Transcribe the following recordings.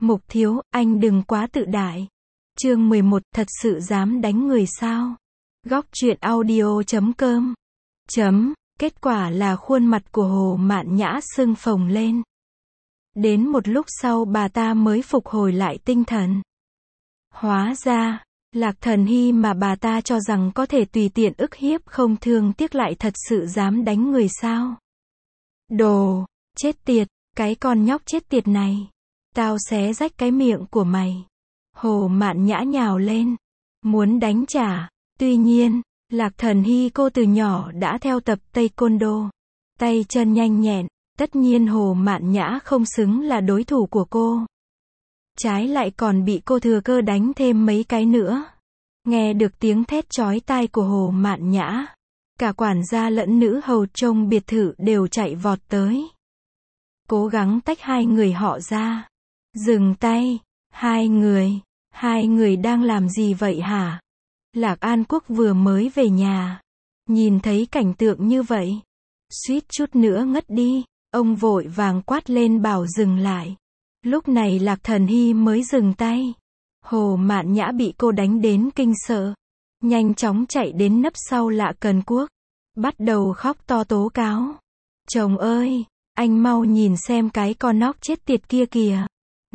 Mục thiếu, anh đừng quá tự đại. Chương 11, thật sự dám đánh người sao? Góc truyện audio.com. Kết quả là khuôn mặt của Hồ Mạn Nhã sưng phồng lên. Đến một lúc sau bà ta mới phục hồi lại tinh thần. Hóa ra, Lạc Thần Hy mà bà ta cho rằng có thể tùy tiện ức hiếp không thương tiếc lại thật sự dám đánh người sao? Đồ, chết tiệt, cái con nhóc chết tiệt này. Tao xé rách cái miệng của mày. Hồ Mạn Nhã nhào lên, muốn đánh trả. Tuy nhiên, Lạc Thần Hy cô từ nhỏ đã theo tập Taekwondo. Tay chân nhanh nhẹn, tất nhiên Hồ Mạn Nhã không xứng là đối thủ của cô. Trái lại còn bị cô thừa cơ đánh thêm mấy cái nữa. Nghe được tiếng thét chói tai của Hồ Mạn Nhã, cả quản gia lẫn nữ hầu trong biệt thự đều chạy vọt tới. Cố gắng tách hai người họ ra. Dừng tay, hai người đang làm gì vậy hả? Lạc An Quốc vừa mới về nhà, nhìn thấy cảnh tượng như vậy, suýt chút nữa ngất đi, ông vội vàng quát lên bảo dừng lại. Lúc này Lạc Thần Hy mới dừng tay. Hồ Mạn Nhã bị cô đánh đến kinh sợ, nhanh chóng chạy đến nấp sau Lạ Cần Quốc, bắt đầu khóc to tố cáo. Chồng ơi, anh mau nhìn xem cái con nóc chết tiệt kia kìa.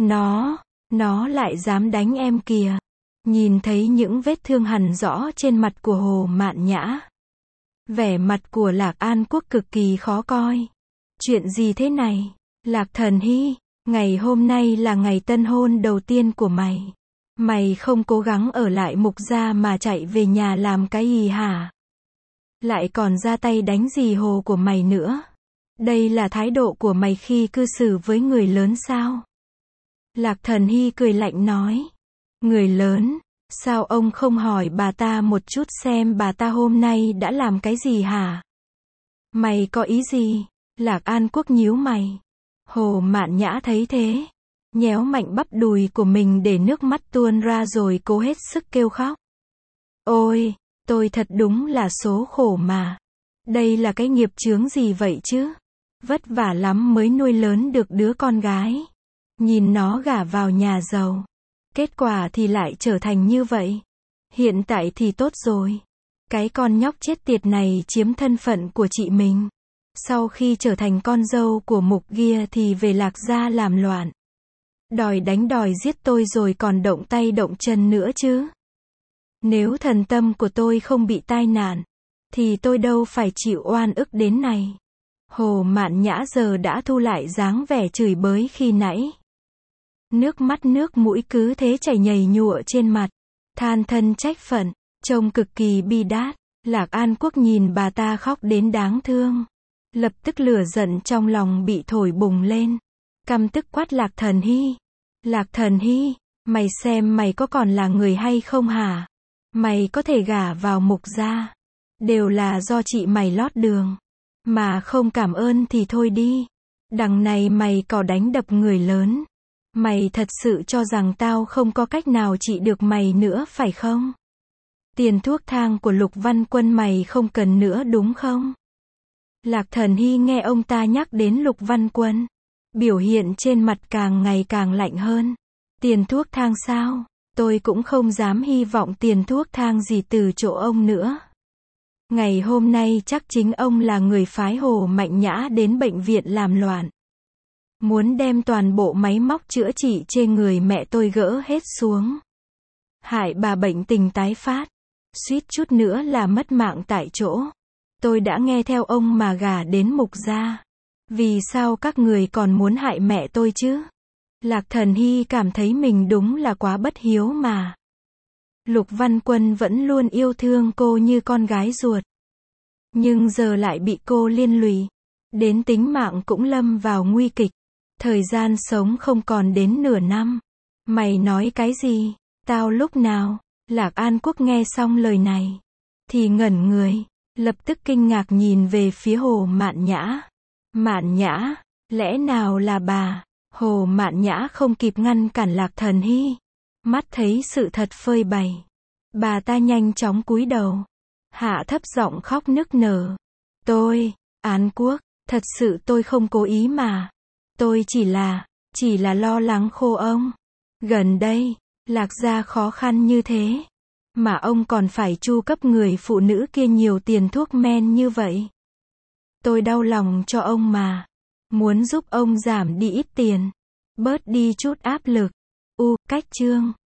Nó lại dám đánh em kìa. Nhìn thấy những vết thương hằn rõ trên mặt của Hồ Mạn Nhã, vẻ mặt của Lạc An Quốc cực kỳ khó coi. Chuyện gì thế này? Lạc Thần Hy, ngày hôm nay là ngày tân hôn đầu tiên của mày. Mày không cố gắng ở lại Mục gia mà chạy về nhà làm cái gì hả? Lại còn ra tay đánh dì Hồ của mày nữa. Đây là thái độ của mày khi cư xử với người lớn sao? Lạc Thần Hy cười lạnh nói. Người lớn, sao ông không hỏi bà ta một chút xem bà ta hôm nay đã làm cái gì hả? Mày có ý gì? Lạc An Quốc nhíu mày. Hồ Mạn Nhã thấy thế, nhéo mạnh bắp đùi của mình để nước mắt tuôn ra rồi cố hết sức kêu khóc. Ôi, tôi thật đúng là số khổ mà. Đây là cái nghiệp chướng gì vậy chứ? Vất vả lắm mới nuôi lớn được đứa con gái. Nhìn nó gả vào nhà giàu. Kết quả thì lại trở thành như vậy. Hiện tại thì tốt rồi. Cái con nhóc chết tiệt này chiếm thân phận của chị mình. Sau khi trở thành con dâu của Mục kia thì về Lạc gia làm loạn. Đòi đánh đòi giết tôi rồi còn động tay động chân nữa chứ. Nếu thần tâm của tôi không bị tai nạn, thì tôi đâu phải chịu oan ức đến này. Hồ Mạn Nhã giờ đã thu lại dáng vẻ chửi bới khi nãy. Nước mắt nước mũi cứ thế chảy nhầy nhụa trên mặt. Than thân trách phận, trông cực kỳ bi đát. Lạc An Quốc nhìn bà ta khóc đến đáng thương. Lập tức lửa giận trong lòng bị thổi bùng lên. Căm tức quát Lạc Thần Hy. Lạc Thần Hy, mày xem mày có còn là người hay không hả? Mày có thể gả vào Mục gia. Đều là do chị mày lót đường. Mà không cảm ơn thì thôi đi. Đằng này mày có đánh đập người lớn. Mày thật sự cho rằng tao không có cách nào trị được mày nữa phải không? Tiền thuốc thang của Lục Văn Quân mày không cần nữa đúng không? Lạc Thần Hy nghe ông ta nhắc đến Lục Văn Quân. Biểu hiện trên mặt càng ngày càng lạnh hơn. Tiền thuốc thang sao? Tôi cũng không dám hy vọng tiền thuốc thang gì từ chỗ ông nữa. Ngày hôm nay chắc chính ông là người phái Hồ Mạn Nhã đến bệnh viện làm loạn. Muốn đem toàn bộ máy móc chữa trị trên người mẹ tôi gỡ hết xuống. Hại bà bệnh tình tái phát. Suýt chút nữa là mất mạng tại chỗ. Tôi đã nghe theo ông mà gả đến Mục gia. Vì sao các người còn muốn hại mẹ tôi chứ? Lạc Thần Hy cảm thấy mình đúng là quá bất hiếu mà. Lục Văn Quân vẫn luôn yêu thương cô như con gái ruột. Nhưng giờ lại bị cô liên lụy. Đến tính mạng cũng lâm vào nguy kịch. Thời gian sống không còn đến nửa năm. Mày nói cái gì? Tao lúc nào? Lạc An Quốc nghe xong lời này thì ngẩn người, lập tức kinh ngạc nhìn về phía Hồ Mạn Nhã. Mạn Nhã, lẽ nào là bà? Hồ Mạn Nhã không kịp ngăn cản Lạc Thần Hy. Mắt thấy sự thật phơi bày, bà ta nhanh chóng cúi đầu, hạ thấp giọng khóc nức nở. An Quốc, thật sự tôi không cố ý mà. Tôi chỉ là lo lắng khô ông. Gần đây, Lạc Gia khó khăn như thế, mà ông còn phải chu cấp người phụ nữ kia nhiều tiền thuốc men như vậy. Tôi đau lòng cho ông mà. Muốn giúp ông giảm đi ít tiền, bớt đi chút áp lực. Cách chương